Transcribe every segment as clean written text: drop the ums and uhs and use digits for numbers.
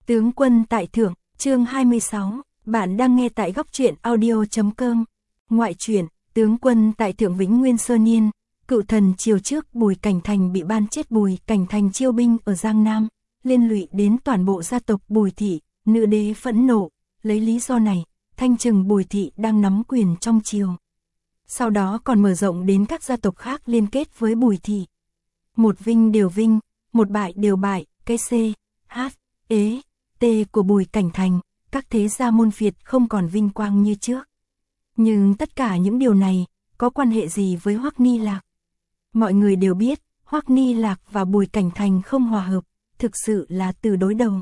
Tướng quân tại thượng, chương 26, bạn đang nghe tại góc truyện audio.com. Ngoại truyện, tướng quân tại thượng Vĩnh Nguyên Sơ Niên, cựu thần triều trước Bùi Cảnh Thành bị ban chết. Bùi Cảnh Thành chiêu binh ở Giang Nam, liên lụy đến toàn bộ gia tộc Bùi thị. Nữ đế phẫn nộ, lấy lý do này, thanh trừng Bùi thị đang nắm quyền trong triều. Sau đó còn mở rộng đến các gia tộc khác liên kết với Bùi thị. Một vinh đều vinh, một bại đều bại, cái C, H, E, T của Bùi Cảnh Thành, các thế gia môn phiệt không còn vinh quang như trước. Nhưng tất cả những điều này, có quan hệ gì với Hoắc Ni Lạc? Mọi người đều biết, Hoắc Ni Lạc và Bùi Cảnh Thành không hòa hợp, thực sự là từ đối đầu.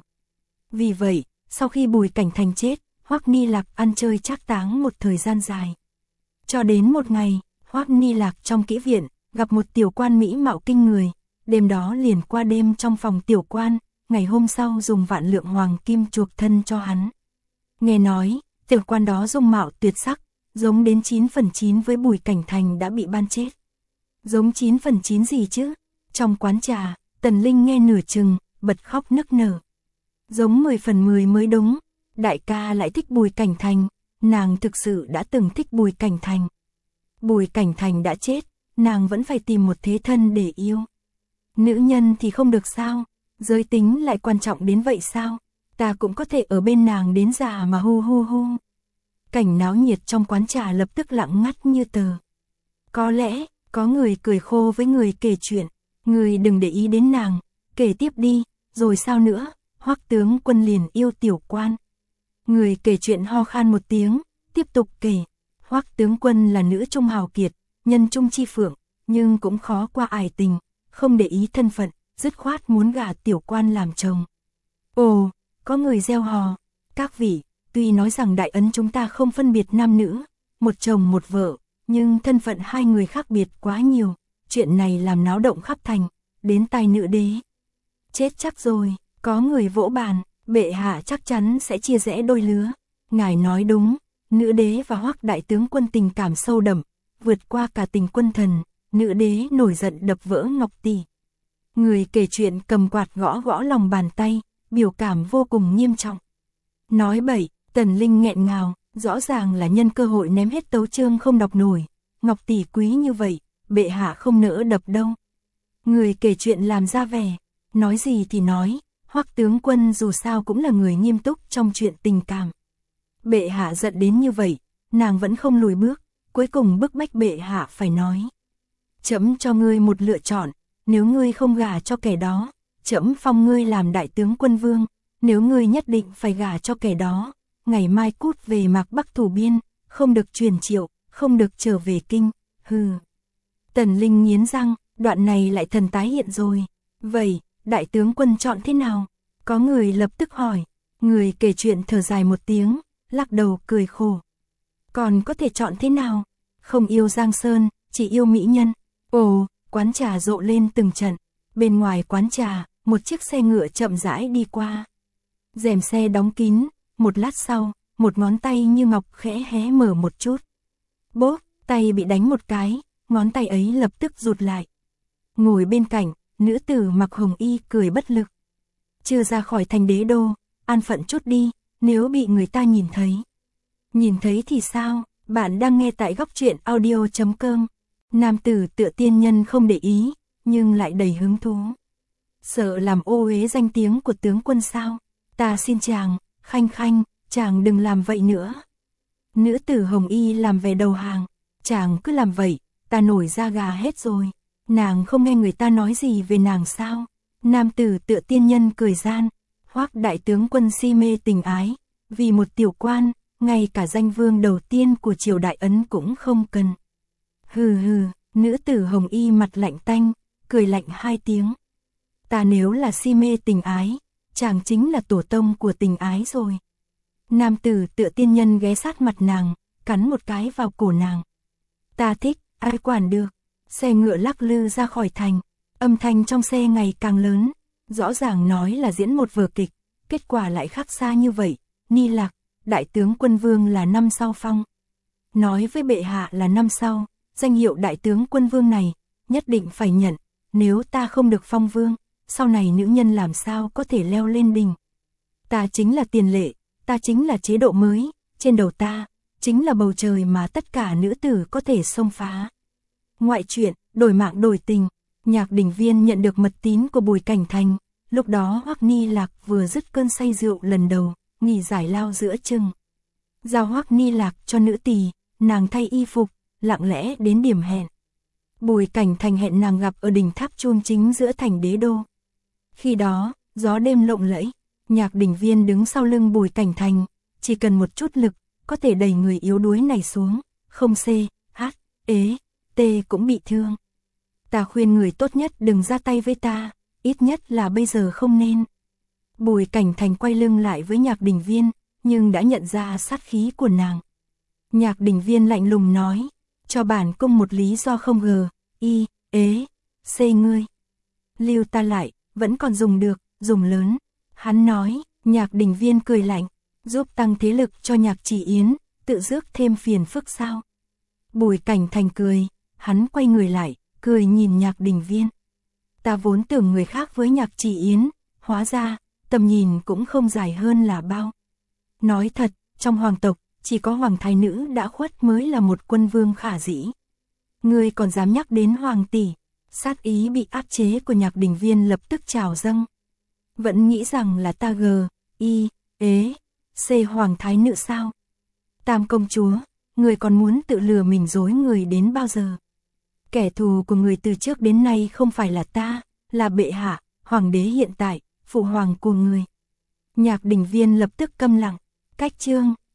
Vì vậy, sau khi Bùi Cảnh Thành chết, Hoắc Ni Lạc ăn chơi trác táng một thời gian dài. Cho đến một ngày, Hoắc Ni Lạc trong kỹ viện, gặp một tiểu quan mỹ mạo kinh người, đêm đó liền qua đêm trong phòng tiểu quan, ngày hôm sau dùng vạn lượng hoàng kim chuộc thân cho hắn. Nghe nói, tiểu quan đó dung mạo tuyệt sắc, giống đến 9/9 với Bùi Cảnh Thành đã bị ban chết. Giống 9/9 gì chứ? Trong quán trà, Tần Linh nghe nửa chừng, bật khóc nức nở. Giống 10/10 mới đúng, đại ca lại thích Bùi Cảnh Thành, nàng thực sự đã từng thích Bùi Cảnh Thành. Bùi Cảnh Thành đã chết, nàng vẫn phải tìm một thế thân để yêu. Nữ nhân thì không được sao? Giới tính lại quan trọng đến vậy sao? Ta cũng có thể ở bên nàng đến già mà hu hu hu. Cảnh náo nhiệt trong quán trà lập tức lặng ngắt như tờ. Có lẽ, có người cười khô với người kể chuyện. Người đừng để ý đến nàng, kể tiếp đi, rồi sao nữa? Hoắc tướng quân liền yêu tiểu quan. Người kể chuyện ho khan một tiếng, tiếp tục kể. Hoắc tướng quân là nữ trung hào kiệt, nhân trung chi phượng, nhưng cũng khó qua ải tình, không để ý thân phận, dứt khoát muốn gả tiểu quan làm chồng. Ồ, có người reo hò, các vị, tuy nói rằng đại ấn chúng ta không phân biệt nam nữ, một chồng một vợ, nhưng thân phận hai người khác biệt quá nhiều, chuyện này làm náo động khắp thành, đến tai nữ đế. Chết chắc rồi, có người vỗ bàn, bệ hạ chắc chắn sẽ chia rẽ đôi lứa. Ngài nói đúng, nữ đế và Hoắc đại tướng quân tình cảm sâu đậm, vượt qua cả tình quân thần, nữ đế nổi giận đập vỡ ngọc tỷ. Người kể chuyện cầm quạt gõ gõ lòng bàn tay, biểu cảm vô cùng nghiêm trọng. Nói bậy, Tần Linh nghẹn ngào, rõ ràng là nhân cơ hội ném hết tấu chương không đọc nổi. Ngọc tỷ quý như vậy, bệ hạ không nỡ đập đâu. Người kể chuyện làm ra vẻ, nói gì thì nói, Hoắc tướng quân dù sao cũng là người nghiêm túc trong chuyện tình cảm. Bệ hạ giận đến như vậy, nàng vẫn không lùi bước, cuối cùng bức bách bệ hạ phải nói. Trẫm cho ngươi một lựa chọn, nếu ngươi không gả cho kẻ đó, trẫm phong ngươi làm đại tướng quân vương, nếu ngươi nhất định phải gả cho kẻ đó, ngày mai cút về Mạc Bắc thủ biên, không được truyền triệu, không được trở về kinh, hừ. Tần Linh nghiến răng, đoạn này lại thần tái hiện rồi. Vậy, đại tướng quân chọn thế nào? Có người lập tức hỏi, người kể chuyện thở dài một tiếng, lắc đầu cười khổ. Còn có thể chọn thế nào? Không yêu Giang Sơn, chỉ yêu mỹ nhân. Ồ, quán trà rộ lên từng trận. Bên ngoài quán trà, một chiếc xe ngựa chậm rãi đi qua. Rèm xe đóng kín, một lát sau, một ngón tay như ngọc khẽ hé mở một chút. Bốp, tay bị đánh một cái, ngón tay ấy lập tức rụt lại. Ngồi bên cạnh, nữ tử mặc hồng y cười bất lực. Chưa ra khỏi thành đế đô, an phận chút đi, nếu bị người ta nhìn thấy. Nhìn thấy thì sao? Bạn đang nghe tại góc truyện audio.com. Nam tử tựa tiên nhân không để ý, nhưng lại đầy hứng thú. Sợ làm ô uế danh tiếng của tướng quân sao? Ta xin chàng, Khanh Khanh, chàng đừng làm vậy nữa. Nữ tử hồng y làm vẻ đầu hàng. Chàng cứ làm vậy, ta nổi da gà hết rồi. Nàng không nghe người ta nói gì về nàng sao? Nam tử tựa tiên nhân cười gian. Hoắc đại tướng quân si mê tình ái, vì một tiểu quan, ngay cả danh vương đầu tiên của triều đại ấn cũng không cần. Hừ hừ, nữ tử hồng y mặt lạnh tanh, cười lạnh hai tiếng. Ta nếu là si mê tình ái, chàng chính là tổ tông của tình ái rồi. Nam tử tựa tiên nhân ghé sát mặt nàng, cắn một cái vào cổ nàng. Ta thích, ai quản được. Xe ngựa lắc lư ra khỏi thành, âm thanh trong xe ngày càng lớn, rõ ràng nói là diễn một vở kịch, kết quả lại khác xa như vậy. Ni Lạc, đại tướng quân vương là năm sau phong. Nói với bệ hạ là năm sau, danh hiệu đại tướng quân vương này, nhất định phải nhận, nếu ta không được phong vương, sau này nữ nhân làm sao có thể leo lên đỉnh. Ta chính là tiền lệ, ta chính là chế độ mới, trên đầu ta, chính là bầu trời mà tất cả nữ tử có thể xông phá. Ngoại truyện, đổi mạng đổi tình, Nhạc Đình Viên nhận được mật tín của Bùi Cảnh Thành, lúc đó Hoắc Ni Lạc vừa dứt cơn say rượu lần đầu, nghỉ giải lao giữa chừng. Giao Hoắc Ni Lạc cho nữ tỳ, nàng thay y phục, lặng lẽ đến điểm hẹn. Bùi Cảnh Thành hẹn nàng gặp ở đỉnh tháp chuông chính giữa thành Đế Đô. Khi đó, gió đêm lộng lẫy, Nhạc Đình Viên đứng sau lưng Bùi Cảnh Thành, chỉ cần một chút lực, có thể đẩy người yếu đuối này xuống, không C, H, ế, T cũng bị thương. Ta khuyên người tốt nhất đừng ra tay với ta, ít nhất là bây giờ không nên. Bùi Cảnh Thành quay lưng lại với Nhạc Đình Viên, nhưng đã nhận ra sát khí của nàng. Nhạc Đình Viên lạnh lùng nói, cho bản cung một lý do không gờ, y, ế, c ngươi. Lưu ta lại, vẫn còn dùng được, dùng lớn. Hắn nói, Nhạc Đình Viên cười lạnh, giúp tăng thế lực cho Nhạc Chỉ Yến, tự rước thêm phiền phức sao. Bùi Cảnh Thành cười, hắn quay người lại, cười nhìn Nhạc Đình Viên. Ta vốn tưởng người khác với Nhạc Chỉ Yến, hóa ra, tầm nhìn cũng không dài hơn là bao. Nói thật, trong hoàng tộc, chỉ có hoàng thái nữ đã khuất mới là một quân vương khả dĩ. Ngươi còn dám nhắc đến hoàng tỷ, sát ý bị áp chế của Nhạc Đình Viên lập tức trào dâng. Vẫn nghĩ rằng là ta gờ, y, ế, c hoàng thái nữ sao? Tam công chúa, người còn muốn tự lừa mình dối người đến bao giờ? Kẻ thù của người từ trước đến nay không phải là ta, là bệ hạ, hoàng đế hiện tại, phụ hoàng của người. Nhạc Đình Viên lập tức câm lặng, cách chương.